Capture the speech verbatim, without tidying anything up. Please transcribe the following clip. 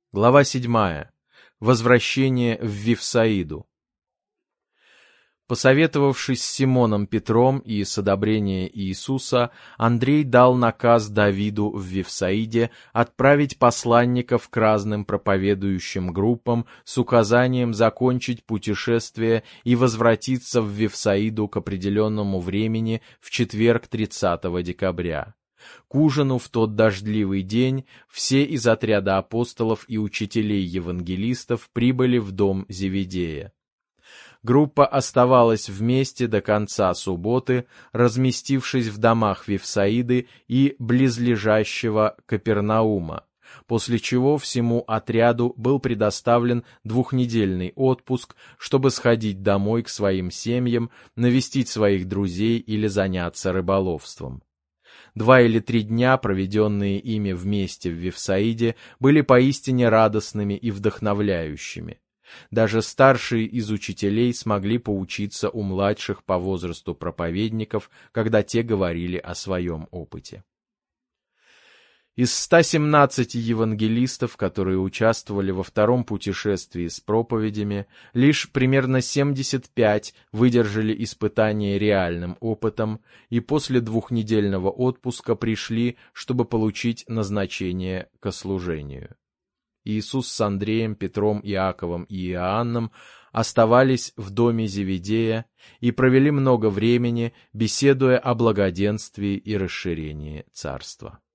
Глава седьмая. Возвращение в Вифсаиду. Посоветовавшись с Симоном Петром и с одобрения Иисуса, Андрей дал наказ Давиду в Вифсаиде отправить посланников к разным проповедующим группам с указанием закончить путешествие и возвратиться в Вифсаиду к определенному времени в четверг тридцатого декабря. К ужину в тот дождливый день все из отряда апостолов и учителей-евангелистов прибыли в дом Зеведея. Группа оставалась вместе до конца субботы, разместившись в домах Вифсаиды и близлежащего Капернаума, после чего всему отряду был предоставлен двухнедельный отпуск, чтобы сходить домой к своим семьям, навестить своих друзей или заняться рыболовством. Два или три дня, проведенные ими вместе в Вифсаиде, были поистине радостными и вдохновляющими. Даже старшие из учителей смогли поучиться у младших по возрасту проповедников, когда те говорили о своем опыте. Из ста семнадцати евангелистов, которые участвовали во втором путешествии с проповедями, лишь примерно семьдесят пять выдержали испытание реальным опытом и после двухнедельного отпуска пришли, чтобы получить назначение ко служению. Иисус с Андреем, Петром, Иаковом и Иоанном оставались в доме Зеведея и провели много времени, беседуя о благоденствии и расширении царства.